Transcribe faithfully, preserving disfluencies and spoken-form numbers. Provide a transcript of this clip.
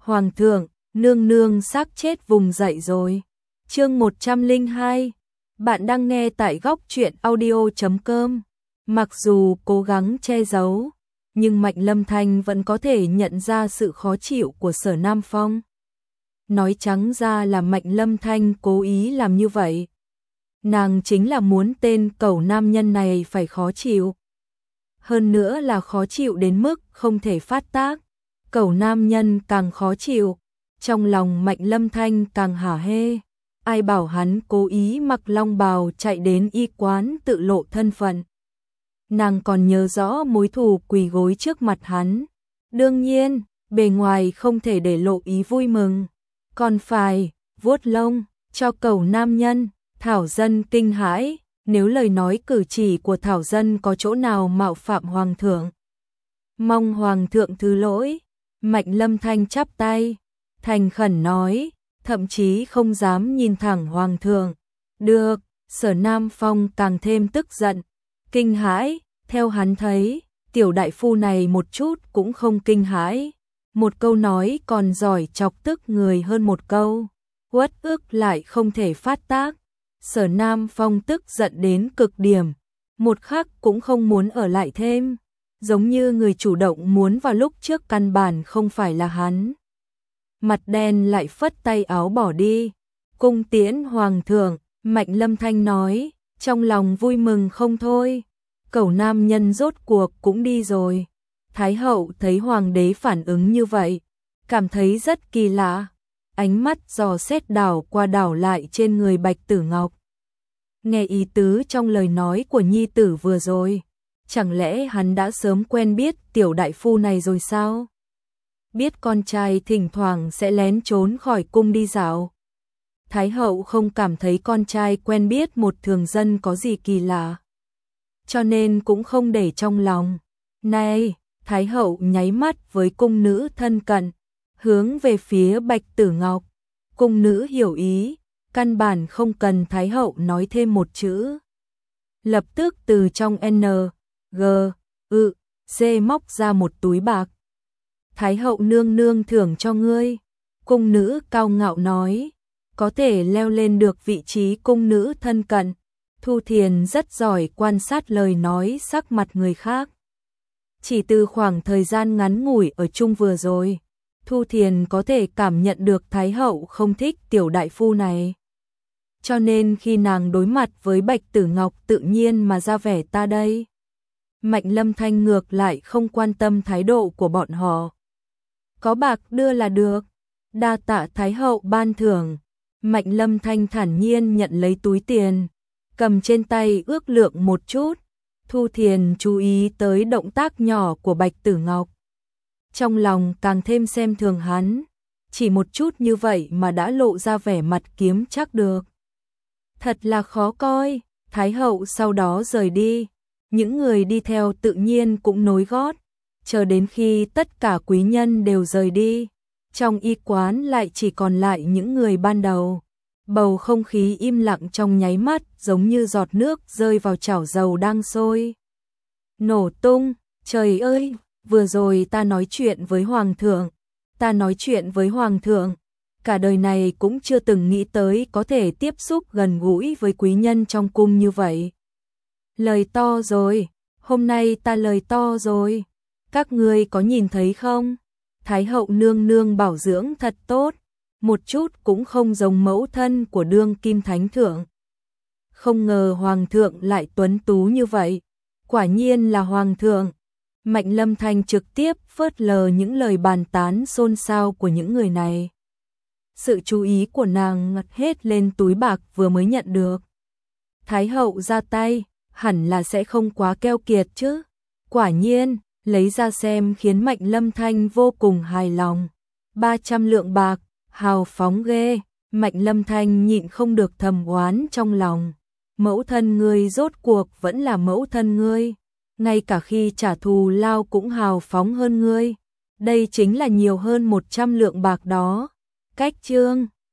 Hoàng thượng, nương nương xác chết vùng dậy rồi. Chương một trăm lẻ hai. Bạn đang nghe tại góc truyện audio chấm com. Mặc dù cố gắng che giấu, nhưng Mạnh Lâm Thanh vẫn có thể nhận ra sự khó chịu của Sở Nam Phong. Nói trắng ra là Mạnh Lâm Thanh cố ý làm như vậy. Nàng chính là muốn tên cẩu nam nhân này phải khó chịu. Hơn nữa là khó chịu đến mức không thể phát tác. Cẩu nam nhân càng khó chịu, trong lòng Mạnh Lâm Thanh càng hả hê. Ai bảo hắn cố ý mặc long bào chạy đến y quán tự lộ thân phận. Nàng còn nhớ rõ mối thù quỳ gối trước mặt hắn. Đương nhiên, bề ngoài không thể để lộ ý vui mừng. Còn phải vuốt lông cho cẩu nam nhân. Thảo Dân kinh hãi, nếu lời nói cử chỉ của Thảo Dân có chỗ nào mạo phạm Hoàng thượng. Mong Hoàng thượng thứ lỗi. Mạnh Lâm Thanh chắp tay, thành khẩn nói, thậm chí không dám nhìn thẳng Hoàng thượng. Được, Sở Nam Phong càng thêm tức giận, kinh hãi, theo hắn thấy, tiểu đại phu này một chút cũng không kinh hãi. Một câu nói còn giỏi chọc tức người hơn một câu, uất ức lại không thể phát tác. Sở Nam Phong tức giận đến cực điểm, một khắc cũng không muốn ở lại thêm. Giống như người chủ động muốn vào lúc trước căn bản không phải là hắn. Mặt đen lại phất tay áo bỏ đi. Cung tiễn Hoàng thượng, Mạnh Lâm Thanh nói, trong lòng vui mừng không thôi. Cẩu nam nhân rốt cuộc cũng đi rồi. Thái hậu thấy Hoàng đế phản ứng như vậy, cảm thấy rất kỳ lạ. Ánh mắt dò xét đảo qua đảo lại trên người Bạch Tử Ngọc. Nghe ý tứ trong lời nói của nhi tử vừa rồi. Chẳng lẽ hắn đã sớm quen biết tiểu đại phu này rồi sao? Biết con trai thỉnh thoảng sẽ lén trốn khỏi cung đi dạo. Thái hậu không cảm thấy con trai quen biết một thường dân có gì kỳ lạ. Cho nên cũng không để trong lòng. Này, Thái hậu nháy mắt với cung nữ thân cận, hướng về phía Bạch Tử Ngọc. Cung nữ hiểu ý, căn bản không cần Thái hậu nói thêm một chữ. Lập tức từ trong N G, ư, C móc ra một túi bạc. Thái hậu nương nương thưởng cho ngươi. Cung nữ cao ngạo nói, có thể leo lên được vị trí cung nữ thân cận. Thu Thiền rất giỏi quan sát lời nói sắc mặt người khác. Chỉ từ khoảng thời gian ngắn ngủi ở chung vừa rồi, Thu Thiền có thể cảm nhận được Thái hậu không thích tiểu đại phu này. Cho nên khi nàng đối mặt với Bạch Tử Ngọc tự nhiên mà ra vẻ ta đây. Mạnh Lâm Thanh ngược lại không quan tâm thái độ của bọn họ. Có bạc đưa là được. Đa tạ Thái hậu ban thưởng. Mạnh Lâm Thanh thản nhiên nhận lấy túi tiền, cầm trên tay ước lượng một chút. Thu Thiền chú ý tới động tác nhỏ của Bạch Tử Ngọc. Trong lòng càng thêm xem thường hắn. Chỉ một chút như vậy mà đã lộ ra vẻ mặt kiếm chắc được. Thật là khó coi. Thái hậu sau đó rời đi. Những người đi theo tự nhiên cũng nối gót, chờ đến khi tất cả quý nhân đều rời đi, trong y quán lại chỉ còn lại những người ban đầu. Bầu không khí im lặng trong nháy mắt giống như giọt nước rơi vào chảo dầu đang sôi. Nổ tung, trời ơi, vừa rồi ta nói chuyện với Hoàng thượng, ta nói chuyện với Hoàng thượng, cả đời này cũng chưa từng nghĩ tới có thể tiếp xúc gần gũi với quý nhân trong cung như vậy. Lời to rồi, hôm nay ta lời to rồi, các ngươi có nhìn thấy không? Thái hậu nương nương bảo dưỡng thật tốt, một chút cũng không giống mẫu thân của đương kim thánh thượng. Không ngờ Hoàng thượng lại tuấn tú như vậy, quả nhiên là Hoàng thượng. Mạnh Lâm Thanh trực tiếp phớt lờ những lời bàn tán xôn xao của những người này. Sự chú ý của nàng ngặt hết lên túi bạc vừa mới nhận được. Thái hậu ra tay, hẳn là sẽ không quá keo kiệt chứ. Quả nhiên, lấy ra xem khiến Mạnh Lâm Thanh vô cùng hài lòng. ba trăm lượng bạc, hào phóng ghê. Mạnh Lâm Thanh nhịn không được thầm oán trong lòng. Mẫu thân ngươi rốt cuộc vẫn là mẫu thân ngươi. Ngay cả khi trả thù lao cũng hào phóng hơn ngươi. Đây chính là nhiều hơn một trăm lượng bạc đó. Cách chương